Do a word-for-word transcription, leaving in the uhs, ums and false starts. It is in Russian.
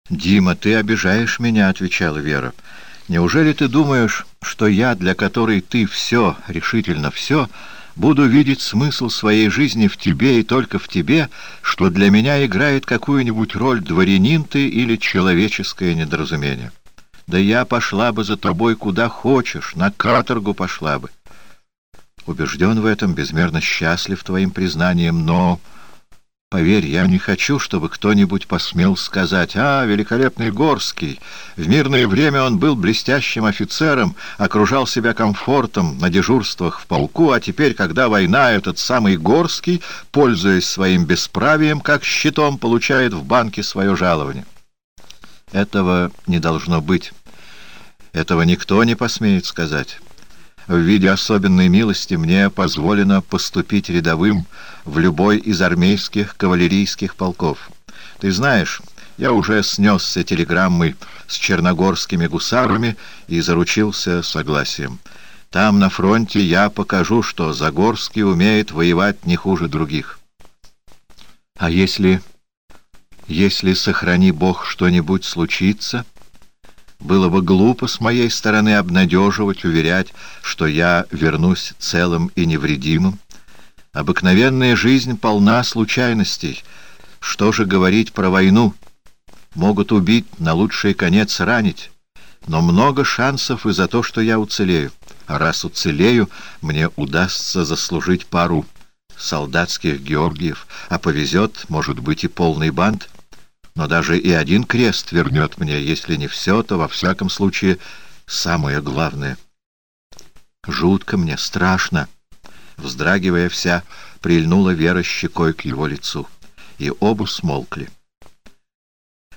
«Дима, ты обижаешь меня», — отвечала Вера. «Неужели ты думаешь, что я, для которой ты все, решительно все, буду видеть смысл своей жизни в тебе и только в тебе, что для меня играет какую-нибудь роль дворянин ты или человеческое недоразумение? Да я пошла бы за тобой куда хочешь, на каторгу пошла бы. Убежден в этом, безмерно счастлив твоим признанием, но... Поверь, я не хочу, чтобы кто-нибудь посмел сказать: «А, великолепный Горский! В мирное время он был блестящим офицером, окружал себя комфортом на дежурствах в полку, а теперь, когда война, этот самый Горский, пользуясь своим бесправием, как щитом, получает в банке свое жалование». Этого не должно быть. Этого никто не посмеет сказать. В виде особенной милости мне позволено поступить рядовым в любой из армейских кавалерийских полков. Ты знаешь, я уже снесся телеграммой с черногорскими гусарами и заручился согласием. Там, на фронте, я покажу, что Загорский умеет воевать не хуже других. А если... если, сохрани Бог, что-нибудь случится... Было бы глупо с моей стороны обнадеживать, уверять, что я вернусь целым и невредимым. Обыкновенная жизнь полна случайностей. Что же говорить про войну? Могут убить, на лучший конец ранить. Но много шансов и за то, что я уцелею. А раз уцелею, мне удастся заслужить пару солдатских Георгиев, а повезет, может быть, и полный бант. Но даже и один крест вернет мне, если не все, то, во всяком случае, самое главное. Жутко мне, страшно. Вздрагивая вся, прильнула Вера щекой к его лицу, и оба смолкли.